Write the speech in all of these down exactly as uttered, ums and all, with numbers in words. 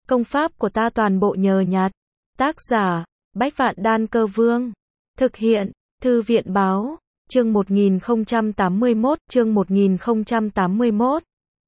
Công pháp của ta toàn bộ nhờ nhặt. Tác giả, Bách Vạn Đan Cơ Vương. Thực hiện, Thư viện Báo. Chương một nghìn không trăm tám mươi mốt, chương một nghìn không trăm tám mươi mốt.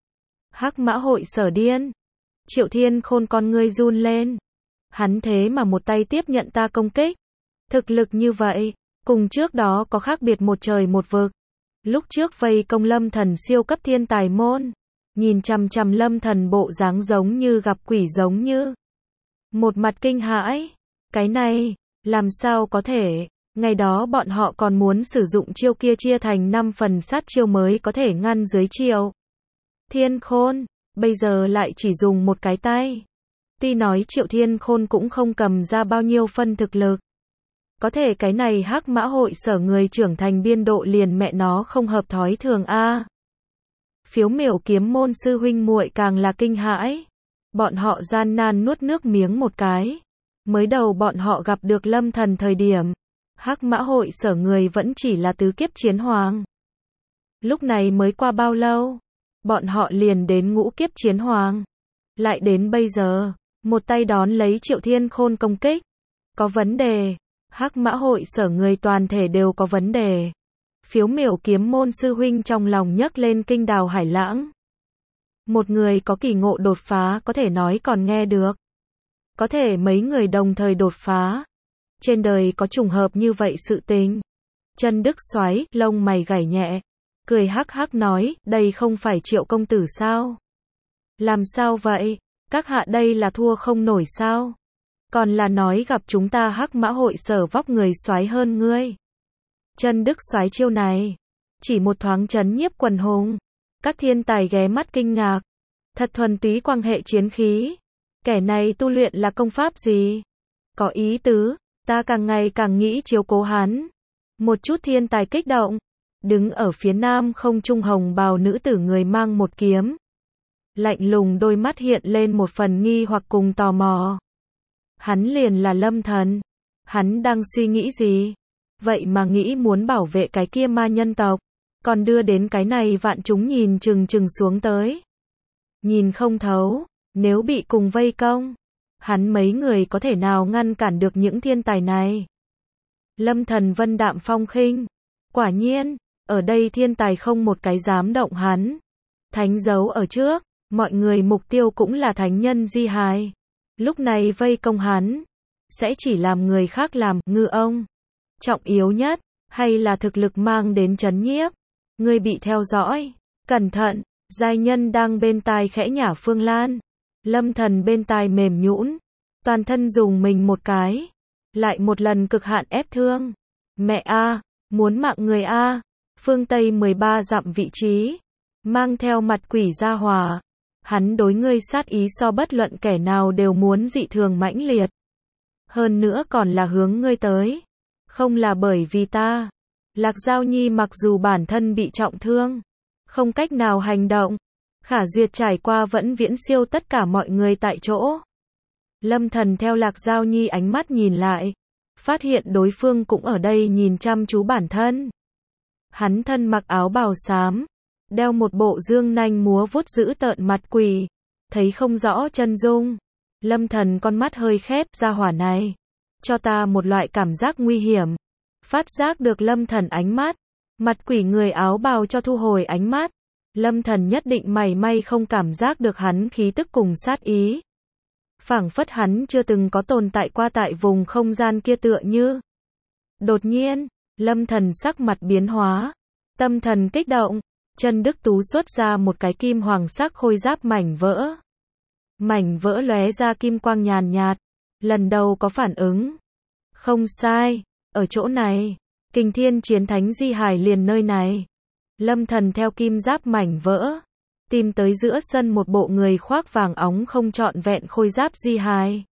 Hắc Mã Hội Sở điên. Triệu Thiên Khôn con ngươi run lên. Hắn thế mà một tay tiếp nhận ta công kích. Thực lực như vậy, cùng trước đó có khác biệt một trời một vực. Lúc trước vây công Lâm Thần siêu cấp thiên tài môn, nhìn chằm chằm Lâm Thần bộ dáng giống như gặp quỷ giống như. Một mặt kinh hãi, cái này, làm sao có thể, ngày đó bọn họ còn muốn sử dụng chiêu kia chia thành năm phần sát chiêu mới có thể ngăn dưới chiêu. Thiên Khôn, bây giờ lại chỉ dùng một cái tay. Tuy nói Triệu Thiên Khôn cũng không cầm ra bao nhiêu phân thực lực. Có thể cái này Hắc Mã Hội Sở người trưởng thành biên độ liền mẹ nó không hợp thói thường a. Phiếu Miểu kiếm môn sư huynh muội càng là kinh hãi. Bọn họ gian nan nuốt nước miếng một cái. Mới đầu bọn họ gặp được Lâm Thần thời điểm, Hắc Mã Hội Sở người vẫn chỉ là tứ kiếp chiến hoàng. Lúc này mới qua bao lâu, bọn họ liền đến ngũ kiếp chiến hoàng. Lại đến bây giờ, một tay đón lấy Triệu Thiên Khôn công kích. Có vấn đề. Hắc Mã Hội Sở người toàn thể đều có vấn đề. Phiếu Miểu kiếm môn sư huynh trong lòng nhấc lên kinh đào hải lãng. Một người có kỳ ngộ đột phá có thể nói còn nghe được. Có thể mấy người đồng thời đột phá. Trên đời có trùng hợp như vậy sự tình. Chân Đức Soái lông mày gảy nhẹ, cười hắc hắc nói, đây không phải Triệu công tử sao? Làm sao vậy? Các hạ đây là thua không nổi sao? Còn là nói gặp chúng ta Hắc Mã Hội Sở vóc người soái hơn ngươi. Chân Đức Soái chiêu này, chỉ một thoáng chấn nhiếp quần hùng. Các thiên tài ghé mắt kinh ngạc. Thật thuần túy quan hệ chiến khí. Kẻ này tu luyện là công pháp gì? Có ý tứ, ta càng ngày càng nghĩ chiếu cố hắn. Một chút thiên tài kích động. Đứng ở phía nam không trung hồng bào nữ tử người mang một kiếm. Lạnh lùng đôi mắt hiện lên một phần nghi hoặc cùng tò mò. Hắn liền là Lâm Thần. Hắn đang suy nghĩ gì? Vậy mà nghĩ muốn bảo vệ cái kia ma nhân tộc. Còn đưa đến cái này vạn chúng nhìn chừng chừng xuống tới. Nhìn không thấu. Nếu bị cùng vây công, hắn mấy người có thể nào ngăn cản được những thiên tài này? Lâm Thần vân đạm phong khinh. Quả nhiên, ở đây thiên tài không một cái dám động hắn. Thánh dấu ở trước, mọi người mục tiêu cũng là thánh nhân di hài. Lúc này vây công hắn, sẽ chỉ làm người khác làm ngư ông. Trọng yếu nhất, hay là thực lực mang đến chấn nhiếp. Người bị theo dõi, cẩn thận, giai nhân đang bên tai khẽ nhả Phương Lan. Lâm Thần bên tai mềm nhũn, toàn thân dùng mình một cái, lại một lần cực hạn ép thương. Mẹ a, muốn mạng người a. Phương Tây mười ba dặm vị trí, mang theo mặt quỷ gia hòa. Hắn đối ngươi sát ý so bất luận kẻ nào đều muốn dị thường mãnh liệt. Hơn nữa còn là hướng ngươi tới. Không là bởi vì ta. Lạc Giao Nhi mặc dù bản thân bị trọng thương, không cách nào hành động. Khả Duyệt trải qua vẫn viễn siêu tất cả mọi người tại chỗ. Lâm Thần theo Lạc Giao Nhi ánh mắt nhìn lại. Phát hiện đối phương cũng ở đây nhìn chăm chú bản thân. Hắn thân mặc áo bào xám. Đeo một bộ dương nanh múa vuốt giữ tợn mặt quỷ. Thấy không rõ chân dung. Lâm Thần con mắt hơi khép ra hỏa này. Cho ta một loại cảm giác nguy hiểm. Phát giác được Lâm Thần ánh mắt. Mặt quỷ người áo bào cho thu hồi ánh mắt. Lâm Thần nhất định mảy may không cảm giác được hắn khí tức cùng sát ý. Phảng phất hắn chưa từng có tồn tại qua tại vùng không gian kia tựa như. Đột nhiên, Lâm Thần sắc mặt biến hóa. Tâm thần kích động. Chân Đức Tú xuất ra một cái kim hoàng sắc khôi giáp mảnh vỡ. Mảnh vỡ lóe ra kim quang nhàn nhạt. Lần đầu có phản ứng. Không sai, ở chỗ này. Kình Thiên Chiến Thánh di hài liền nơi này. Lâm Thần theo kim giáp mảnh vỡ, tìm tới giữa sân một bộ người khoác vàng óng không trọn vẹn khôi giáp di hài.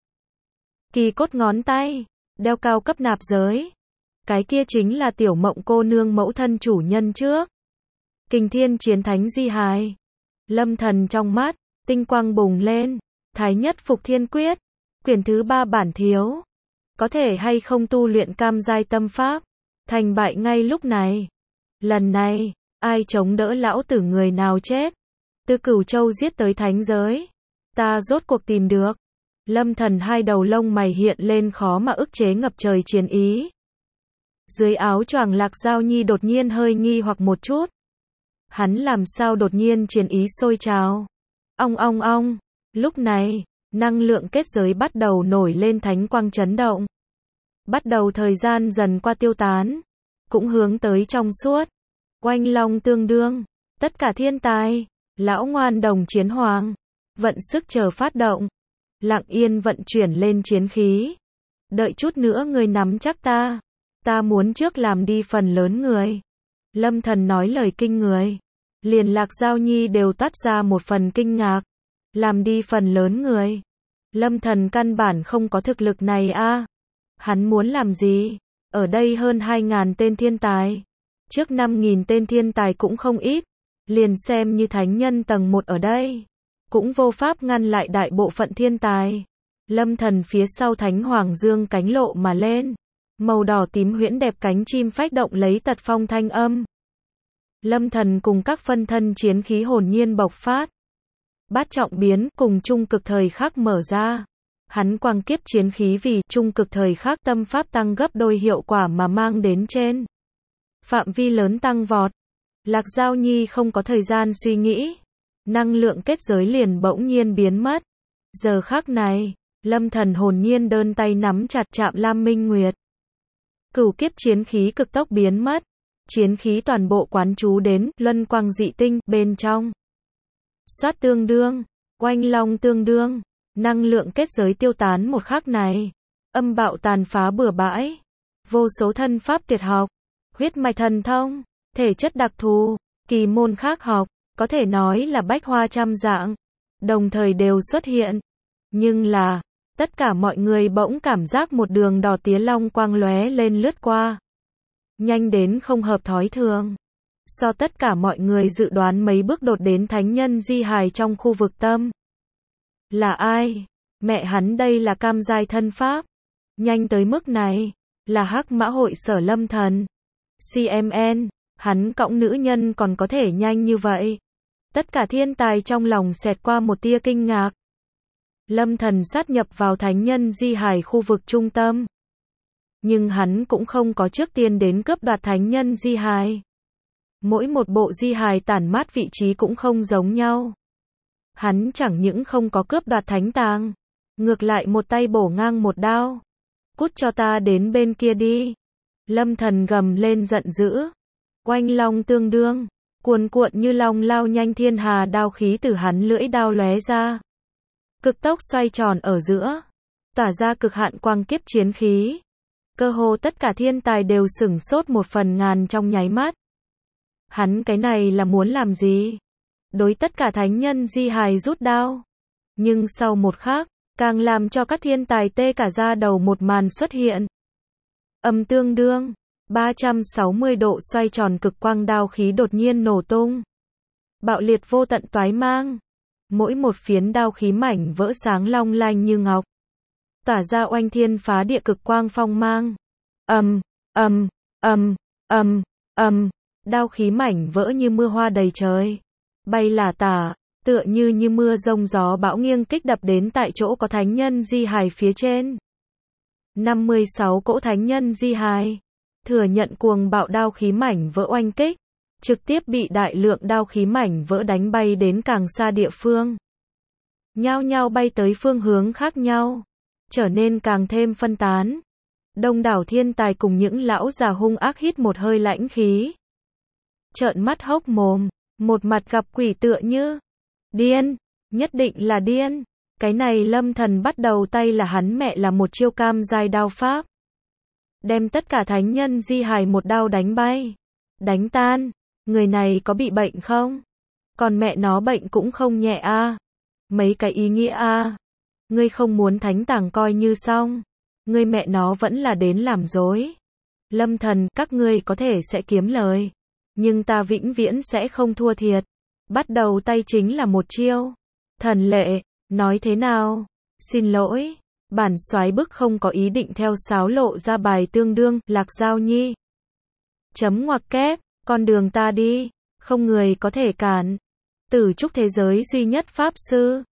Kỳ cốt ngón tay, đeo cao cấp nạp giới. Cái kia chính là Tiểu Mộng cô nương mẫu thân chủ nhân trước. Kình Thiên Chiến Thánh di hài. Lâm Thần trong mắt, tinh quang bùng lên. Thái nhất phục thiên quyết. Quyển thứ ba bản thiếu. Có thể hay không tu luyện cam giai tâm pháp. Thành bại ngay lúc này. Lần này, ai chống đỡ lão tử người nào chết. Từ Cửu Châu giết tới thánh giới. Ta rốt cuộc tìm được. Lâm Thần hai đầu lông mày hiện lên khó mà ức chế ngập trời chiến ý. Dưới áo choàng Lạc Giao Nhi đột nhiên hơi nghi hoặc một chút. Hắn làm sao đột nhiên chiến ý sôi trào. Ong ong ong. Lúc này, năng lượng kết giới bắt đầu nổi lên thánh quang chấn động. Bắt đầu thời gian dần qua tiêu tán. Cũng hướng tới trong suốt. Oanh long tương đương. Tất cả thiên tài. Lão ngoan đồng chiến hoàng. Vận sức chờ phát động. Lặng yên vận chuyển lên chiến khí. Đợi chút nữa người nắm chắc ta. Ta muốn trước làm đi phần lớn người. Lâm Thần nói lời kinh người. Liền Lạc Giao Nhi đều toát ra một phần kinh ngạc. Làm đi phần lớn người. Lâm Thần căn bản không có thực lực này a. Hắn muốn làm gì? Ở đây hơn hai ngàn tên thiên tài. Trước năm nghìn tên thiên tài cũng không ít. Liền xem như thánh nhân tầng một ở đây. Cũng vô pháp ngăn lại đại bộ phận thiên tài. Lâm Thần phía sau Thánh Hoàng dương cánh lộ mà lên. Màu đỏ tím huyễn đẹp cánh chim phách động lấy tật phong thanh âm. Lâm Thần cùng các phân thân chiến khí hồn nhiên bộc phát. Bát trọng biến cùng trung cực thời khắc mở ra. Hắn quang kiếp chiến khí vì trung cực thời khắc tâm pháp tăng gấp đôi hiệu quả mà mang đến trên. Phạm vi lớn tăng vọt. Lạc Giao Nhi không có thời gian suy nghĩ. Năng lượng kết giới liền bỗng nhiên biến mất. Giờ khắc này, Lâm Thần hồn nhiên đơn tay nắm chặt chạm Lam Minh Nguyệt. Cửu kiếp chiến khí cực tốc biến mất. Chiến khí toàn bộ quán chú đến luân quang dị tinh bên trong. Xoát tương đương, oanh long tương đương, năng lượng kết giới tiêu tán một khắc này. Âm bạo tàn phá bừa bãi. Vô số thân pháp tuyệt học, huyết mạch thần thông, thể chất đặc thù, kỳ môn khác học, có thể nói là bách hoa trăm dạng, đồng thời đều xuất hiện. Nhưng là, tất cả mọi người bỗng cảm giác một đường đỏ tía long quang lóe lên lướt qua. Nhanh đến không hợp thói thường. So tất cả mọi người dự đoán mấy bước đột đến thánh nhân di hài trong khu vực tâm. Là ai? Mẹ hắn đây là cam giai thân pháp. Nhanh tới mức này, là Hắc Mã hội sở Lâm Thần. xê em en, hắn cõng nữ nhân còn có thể nhanh như vậy. Tất cả thiên tài trong lòng xẹt qua một tia kinh ngạc. Lâm Thần sát nhập vào thánh nhân di hài khu vực trung tâm. Nhưng hắn cũng không có trước tiên đến cướp đoạt thánh nhân di hài. Mỗi một bộ di hài tản mát vị trí cũng không giống nhau. Hắn chẳng những không có cướp đoạt thánh tàng, ngược lại một tay bổ ngang một đao. Cút cho ta đến bên kia đi. Lâm Thần gầm lên giận dữ. Oanh long tương đương, cuồn cuộn như long lao nhanh thiên hà đao khí từ hắn lưỡi đao lóe ra. Cực tốc xoay tròn ở giữa, tỏa ra cực hạn quang kiếp chiến khí. Cơ hồ tất cả thiên tài đều sửng sốt một phần ngàn trong nháy mắt. Hắn cái này là muốn làm gì? Đối tất cả thánh nhân di hài rút đao. Nhưng sau một khắc, càng làm cho các thiên tài tê cả da đầu một màn xuất hiện. Âm tương đương, ba trăm sáu mươi độ xoay tròn cực quang đao khí đột nhiên nổ tung. Bạo liệt vô tận toái mang. Mỗi một phiến đao khí mảnh vỡ sáng long lanh như ngọc. Tỏa ra oanh thiên phá địa cực quang phong mang. Ầm, ầm, ầm, ầm, ầm, đao khí mảnh vỡ như mưa hoa đầy trời. Bay lả tả, tựa như như mưa rông gió bão nghiêng kích đập đến tại chỗ có thánh nhân di hài phía trên. năm mươi sáu cỗ thánh nhân di hài, thừa nhận cuồng bạo đao khí mảnh vỡ oanh kích, trực tiếp bị đại lượng đao khí mảnh vỡ đánh bay đến càng xa địa phương. Nhao nhao bay tới phương hướng khác nhau, trở nên càng thêm phân tán. Đông đảo thiên tài cùng những lão già hung ác hít một hơi lãnh khí. Trợn mắt hốc mồm, một mặt gặp quỷ tựa như điên, nhất định là điên. Cái này Lâm Thần bắt đầu tay là hắn mẹ là một chiêu cam giai đao pháp. Đem tất cả thánh nhân di hài một đao đánh bay, đánh tan. Người này có bị bệnh không? Còn mẹ nó bệnh cũng không nhẹ a. À. Mấy cái ý nghĩa a. À. Ngươi không muốn thánh tàng coi như xong. Ngươi mẹ nó vẫn là đến làm dối. Lâm Thần, các ngươi có thể sẽ kiếm lời. Nhưng ta vĩnh viễn sẽ không thua thiệt. Bắt đầu tay chính là một chiêu. Thần lệ, nói thế nào? Xin lỗi. Bản soái bức không có ý định theo sáo lộ ra bài tương đương, Lạc Giao Nhi. Chấm ngoặc kép, con đường ta đi, không người có thể cản. Tử trúc thế giới duy nhất pháp sư.